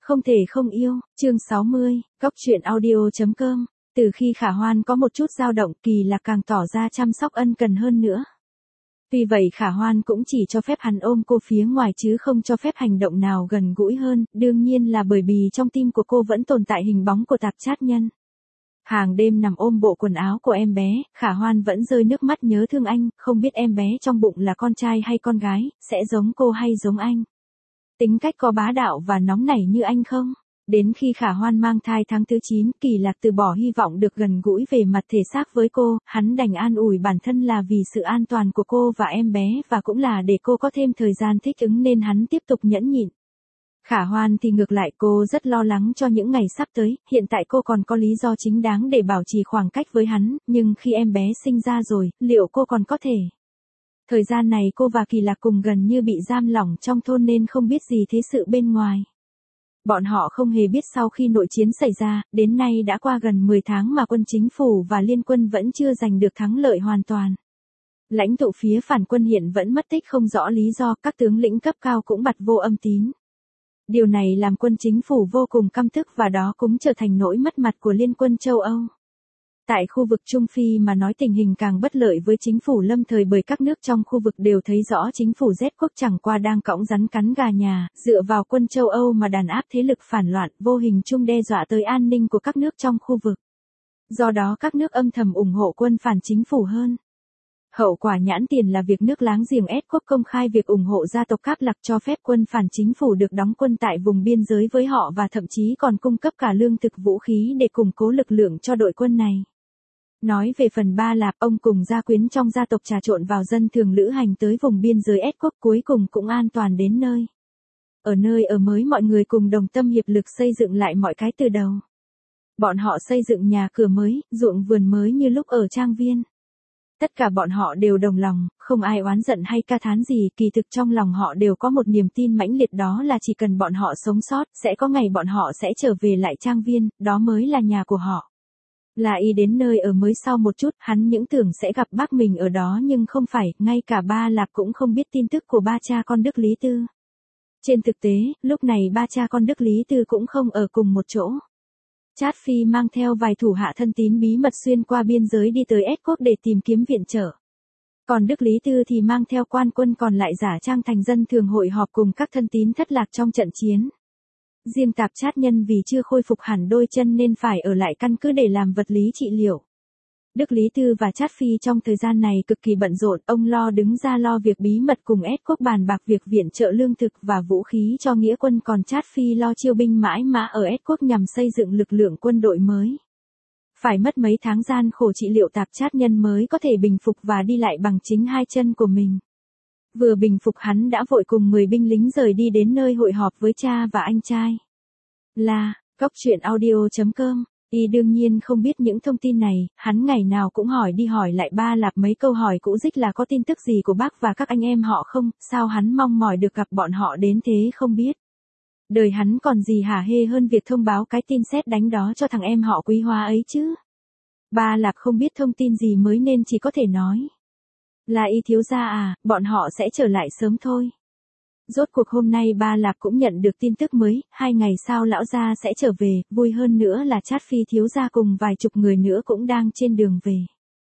Không thể không yêu, chương 60, Cóc truyện audio.com. Từ khi Khả Hoan có một chút dao động, Kỳ Lạc càng tỏ ra chăm sóc ân cần hơn nữa. Tuy vậy Khả Hoan cũng chỉ cho phép hắn ôm cô phía ngoài chứ không cho phép hành động nào gần gũi hơn, đương nhiên là bởi vì trong tim của cô vẫn tồn tại hình bóng của Tạp Chát Nhân. Hàng đêm nằm ôm bộ quần áo của em bé, Khả Hoan vẫn rơi nước mắt nhớ thương anh, không biết em bé trong bụng là con trai hay con gái, sẽ giống cô hay giống anh. Tính cách có bá đạo và nóng nảy như anh không? Đến khi Khả Hoan mang thai tháng thứ 9, Kỳ Lạc từ bỏ hy vọng được gần gũi về mặt thể xác với cô, hắn đành an ủi bản thân là vì sự an toàn của cô và em bé và cũng là để cô có thêm thời gian thích ứng nên hắn tiếp tục nhẫn nhịn. Khả Hoan thì ngược lại, cô rất lo lắng cho những ngày sắp tới, hiện tại cô còn có lý do chính đáng để bảo trì khoảng cách với hắn, nhưng khi em bé sinh ra rồi, liệu cô còn có thể? Thời gian này cô và Kỳ Lạc cùng gần như bị giam lỏng trong thôn nên không biết gì thế sự bên ngoài. Bọn họ không hề biết sau khi nội chiến xảy ra, đến nay đã qua gần 10 tháng mà quân chính phủ và liên quân vẫn chưa giành được thắng lợi hoàn toàn. Lãnh tụ phía phản quân hiện vẫn mất tích không rõ lý do, các tướng lĩnh cấp cao cũng bặt vô âm tín. Điều này làm quân chính phủ vô cùng căm tức và đó cũng trở thành nỗi mất mặt của Liên quân châu Âu. Tại khu vực Trung Phi mà nói tình hình càng bất lợi với chính phủ lâm thời bởi các nước trong khu vực đều thấy rõ chính phủ Z quốc chẳng qua đang cõng rắn cắn gà nhà, dựa vào quân châu Âu mà đàn áp thế lực phản loạn, vô hình chung đe dọa tới an ninh của các nước trong khu vực. Do đó các nước âm thầm ủng hộ quân phản chính phủ hơn. Hậu quả nhãn tiền là việc nước láng giềng Z quốc công khai việc ủng hộ gia tộc Cáp Lạc cho phép quân phản chính phủ được đóng quân tại vùng biên giới với họ và thậm chí còn cung cấp cả lương thực vũ khí để củng cố lực lượng cho đội quân này. Nói về phần Ba Lạp, ông cùng gia quyến trong gia tộc trà trộn vào dân thường lữ hành tới vùng biên giới Z quốc cuối cùng cũng an toàn đến nơi. Ở nơi ở mới mọi người cùng đồng tâm hiệp lực xây dựng lại mọi cái từ đầu. Bọn họ xây dựng nhà cửa mới, ruộng vườn mới như lúc ở trang viên. Tất cả bọn họ đều đồng lòng, không ai oán giận hay ca thán gì, kỳ thực trong lòng họ đều có một niềm tin mãnh liệt đó là chỉ cần bọn họ sống sót, sẽ có ngày bọn họ sẽ trở về lại trang viên, đó mới là nhà của họ. Là y đến nơi ở mới sau một chút, hắn những tưởng sẽ gặp bác mình ở đó nhưng không phải, ngay cả Ba Lạp cũng không biết tin tức của ba cha con Đức Lý Tư. Trên thực tế, lúc này ba cha con Đức Lý Tư cũng không ở cùng một chỗ. Trát Phi mang theo vài thủ hạ thân tín bí mật xuyên qua biên giới đi tới S quốc để tìm kiếm viện trợ. Còn Đức Lý Tư thì mang theo quan quân còn lại giả trang thành dân thường hội họp cùng các thân tín thất lạc trong trận chiến. Riêng Tạp Chát Nhân vì chưa khôi phục hẳn đôi chân nên phải ở lại căn cứ để làm vật lý trị liệu. Đức Lý Tư và Trát Phi trong thời gian này cực kỳ bận rộn, ông đứng ra lo việc bí mật cùng S quốc bàn bạc việc viện trợ lương thực và vũ khí cho nghĩa quân, còn Trát Phi lo chiêu binh mãi mã ở S quốc nhằm xây dựng lực lượng quân đội mới. Phải mất mấy tháng gian khổ trị liệu Tạp Chát Nhân mới có thể bình phục và đi lại bằng chính hai chân của mình. Vừa bình phục hắn đã vội cùng 10 binh lính rời đi đến nơi hội họp với cha và anh trai. Là, Cóc truyện audio.com. Y đương nhiên không biết những thông tin này, hắn ngày nào cũng hỏi đi hỏi lại Ba Lạp mấy câu hỏi cũ dích là có tin tức gì của bác và các anh em họ không, sao hắn mong mỏi được gặp bọn họ đến thế không biết. Đời hắn còn gì hả hê hơn việc thông báo cái tin sét đánh đó cho thằng em họ Quý Hóa ấy chứ. Ba Lạp không biết thông tin gì mới nên chỉ có thể nói. Là Y thiếu gia à, bọn họ sẽ trở lại sớm thôi. Rốt cuộc hôm nay Ba Lạp cũng nhận được tin tức mới, 2 ngày sau lão gia sẽ trở về, vui hơn nữa là Trát Phi thiếu gia cùng vài chục người nữa cũng đang trên đường về.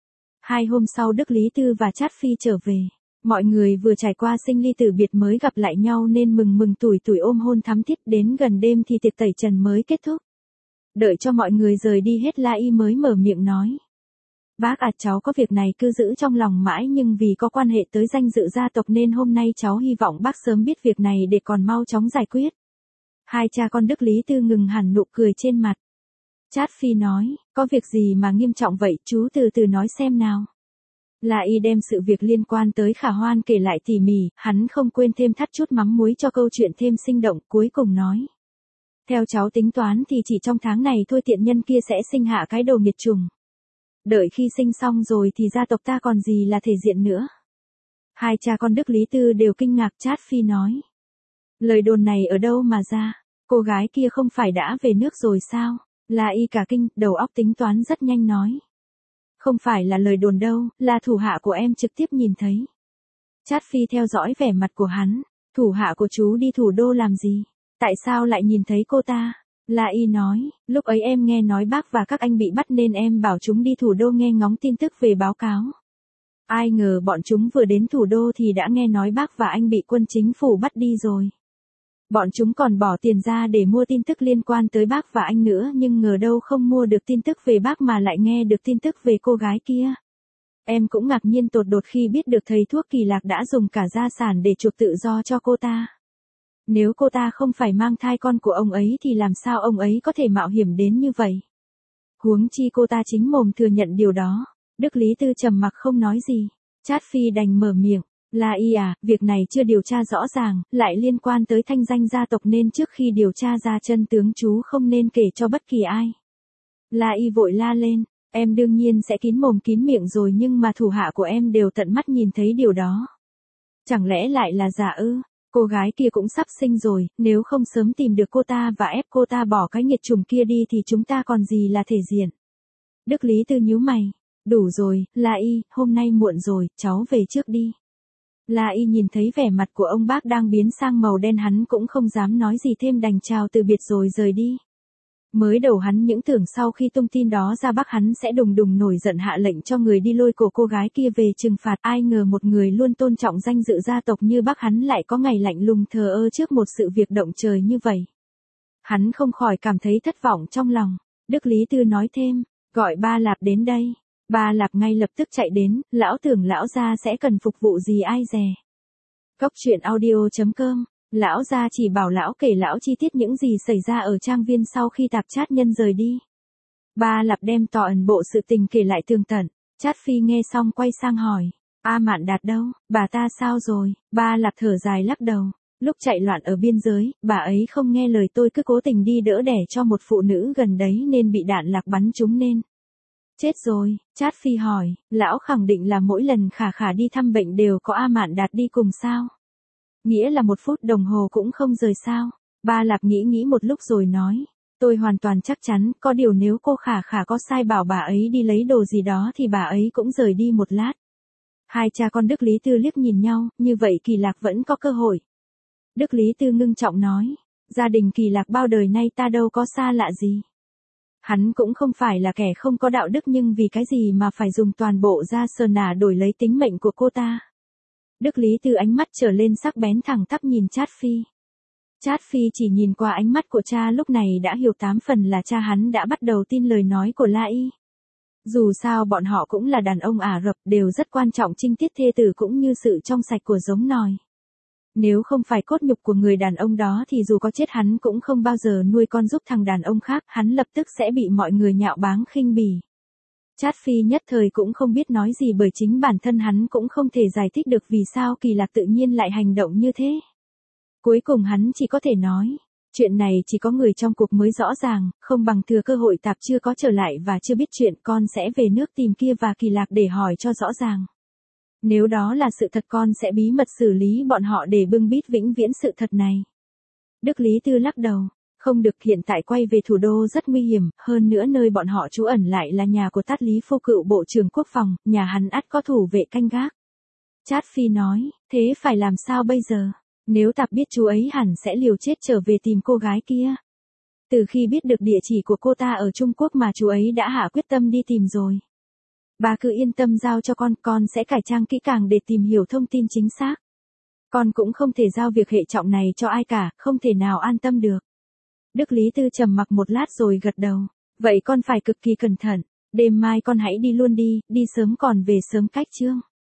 2 hôm sau Đức Lý Tư và Trát Phi trở về. Mọi người vừa trải qua sinh ly tử biệt mới gặp lại nhau nên mừng tủi ôm hôn thắm thiết, đến gần đêm thì tiệc tẩy trần mới kết thúc. Đợi cho mọi người rời đi hết La Y mới mở miệng nói. Bác à, cháu có việc này cứ giữ trong lòng mãi nhưng vì có quan hệ tới danh dự gia tộc nên hôm nay cháu hy vọng bác sớm biết việc này để còn mau chóng giải quyết. Hai cha con Đức Lý Tư ngừng hẳn nụ cười trên mặt. Trát Phi nói, có việc gì mà nghiêm trọng vậy, chú từ từ nói xem nào. La Y đem sự việc liên quan tới Khả Hoan kể lại tỉ mỉ, hắn không quên thêm thắt chút mắm muối cho câu chuyện thêm sinh động, cuối cùng nói. Theo cháu tính toán thì chỉ trong tháng này thôi tiện nhân kia sẽ sinh hạ cái đồ nghiệt trùng. Đợi khi sinh xong rồi thì gia tộc ta còn gì là thể diện nữa. Hai cha con Đức Lý Tư đều kinh ngạc. Trát Phi nói. Lời đồn này ở đâu mà ra, cô gái kia không phải đã về nước rồi sao? La Y cả kinh, đầu óc tính toán rất nhanh nói. Không phải là lời đồn đâu, là thủ hạ của em trực tiếp nhìn thấy. Trát Phi theo dõi vẻ mặt của hắn. Thủ hạ của chú đi thủ đô làm gì? Tại sao lại nhìn thấy cô ta? La Y nói, lúc ấy em nghe nói bác và các anh bị bắt nên em bảo chúng đi thủ đô nghe ngóng tin tức về báo cáo. Ai ngờ bọn chúng vừa đến thủ đô thì đã nghe nói bác và anh bị quân chính phủ bắt đi rồi. Bọn chúng còn bỏ tiền ra để mua tin tức liên quan tới bác và anh nữa, nhưng ngờ đâu không mua được tin tức về bác mà lại nghe được tin tức về cô gái kia. Em cũng ngạc nhiên tột đột khi biết được thầy thuốc Kỳ Lạc đã dùng cả gia sản để chuộc tự do cho cô ta. Nếu cô ta không phải mang thai con của ông ấy thì làm sao ông ấy có thể mạo hiểm đến như vậy? Huống chi cô ta chính mồm thừa nhận điều đó. Đức Lý Tư trầm mặc không nói gì. Trát Phi đành mở miệng. La Y à, việc này chưa điều tra rõ ràng, lại liên quan tới thanh danh gia tộc nên trước khi điều tra ra chân tướng chú không nên kể cho bất kỳ ai. La Y vội la lên. Em đương nhiên sẽ kín mồm kín miệng rồi, nhưng mà thủ hạ của em đều tận mắt nhìn thấy điều đó. Chẳng lẽ lại là giả ư? Cô gái kia cũng sắp sinh rồi, nếu không sớm tìm được cô ta và ép cô ta bỏ cái nghiệt chủng kia đi thì chúng ta còn gì là thể diện. Đức Lý Tư nhíu mày. Đủ rồi, La Y, hôm nay muộn rồi, cháu về trước đi. La Y nhìn thấy vẻ mặt của ông bác đang biến sang màu đen, hắn cũng không dám nói gì thêm, đành chào từ biệt rồi rời đi. Mới đầu hắn những tưởng sau khi tung tin đó ra bác hắn sẽ đùng đùng nổi giận hạ lệnh cho người đi lôi cổ cô gái kia về trừng phạt, ai ngờ một người luôn tôn trọng danh dự gia tộc như bác hắn lại có ngày lạnh lùng thờ ơ trước một sự việc động trời như vậy. Hắn không khỏi cảm thấy thất vọng trong lòng. Đức Lý Tư nói thêm, gọi Ba Lạp đến đây. Ba Lạp ngay lập tức chạy đến, lão tưởng lão gia sẽ cần phục vụ gì ai dè. Cốc truyện audio.com. Lão gia chỉ bảo lão kể lão chi tiết những gì xảy ra ở trang viên sau khi Tạp Chát Nhân rời đi. Ba Lạp đem toàn bộ sự tình kể lại tường tận. Trát Phi nghe xong quay sang hỏi, A Mạn Đạt đâu, bà ta sao rồi? Ba Lạp thở dài lắc đầu. Lúc chạy loạn ở biên giới, bà ấy không nghe lời tôi, cứ cố tình đi đỡ đẻ cho một phụ nữ gần đấy nên bị đạn lạc bắn trúng nên chết rồi. Trát Phi hỏi, lão khẳng định là mỗi lần Khả Khả đi thăm bệnh đều có A Mạn Đạt đi cùng sao? Nghĩa là 1 phút đồng hồ cũng không rời sao? Ba Lạp nghĩ một lúc rồi nói, tôi hoàn toàn chắc chắn, có điều nếu cô Khả Khả có sai bảo bà ấy đi lấy đồ gì đó thì bà ấy cũng rời đi một lát. Hai cha con Đức Lý Tư liếc nhìn nhau, như vậy Kỳ Lạc vẫn có cơ hội. Đức Lý Tư ngưng trọng nói, gia đình Kỳ Lạc bao đời nay ta đâu có xa lạ gì. Hắn cũng không phải là kẻ không có đạo đức, nhưng vì cái gì mà phải dùng toàn bộ gia sờ nả đổi lấy tính mệnh của cô ta. Đức Lý Tư ánh mắt trở lên sắc bén, thẳng tắp nhìn Trát Phi. Trát Phi chỉ nhìn qua ánh mắt của cha lúc này đã hiểu 8 phần là cha hắn đã bắt đầu tin lời nói của La Y. Dù sao bọn họ cũng là đàn ông Ả Rập, đều rất quan trọng trinh tiết thê tử cũng như sự trong sạch của giống nòi. Nếu không phải cốt nhục của người đàn ông đó thì dù có chết hắn cũng không bao giờ nuôi con giúp thằng đàn ông khác, hắn lập tức sẽ bị mọi người nhạo báng khinh bỉ. Trát Phi nhất thời cũng không biết nói gì, bởi chính bản thân hắn cũng không thể giải thích được vì sao Kỳ Lạc tự nhiên lại hành động như thế. Cuối cùng hắn chỉ có thể nói, chuyện này chỉ có người trong cuộc mới rõ ràng, không bằng thừa cơ hội Tạp chưa có trở lại và chưa biết chuyện, con sẽ về nước tìm kia và Kỳ Lạc để hỏi cho rõ ràng. Nếu đó là sự thật, con sẽ bí mật xử lý bọn họ để bưng bít vĩnh viễn sự thật này. Đức Lý Tư lắc đầu, không được, hiện tại quay về thủ đô rất nguy hiểm, hơn nữa nơi bọn họ trú ẩn lại là nhà của Tát Lý Phu, cựu bộ trưởng quốc phòng, nhà hắn ắt có thủ vệ canh gác. Trát Phi nói, thế phải làm sao bây giờ? Nếu Tạp biết chú ấy hẳn sẽ liều chết trở về tìm cô gái kia. Từ khi biết được địa chỉ của cô ta ở Trung Quốc mà chú ấy đã hạ quyết tâm đi tìm rồi. Bà cứ yên tâm giao cho con sẽ cải trang kỹ càng để tìm hiểu thông tin chính xác. Con cũng không thể giao việc hệ trọng này cho ai cả, không thể nào an tâm được. Đức Lý Tư trầm mặc một lát rồi gật đầu. Vậy con phải cực kỳ cẩn thận, đêm mai con hãy đi luôn đi, đi sớm còn về sớm cách chương.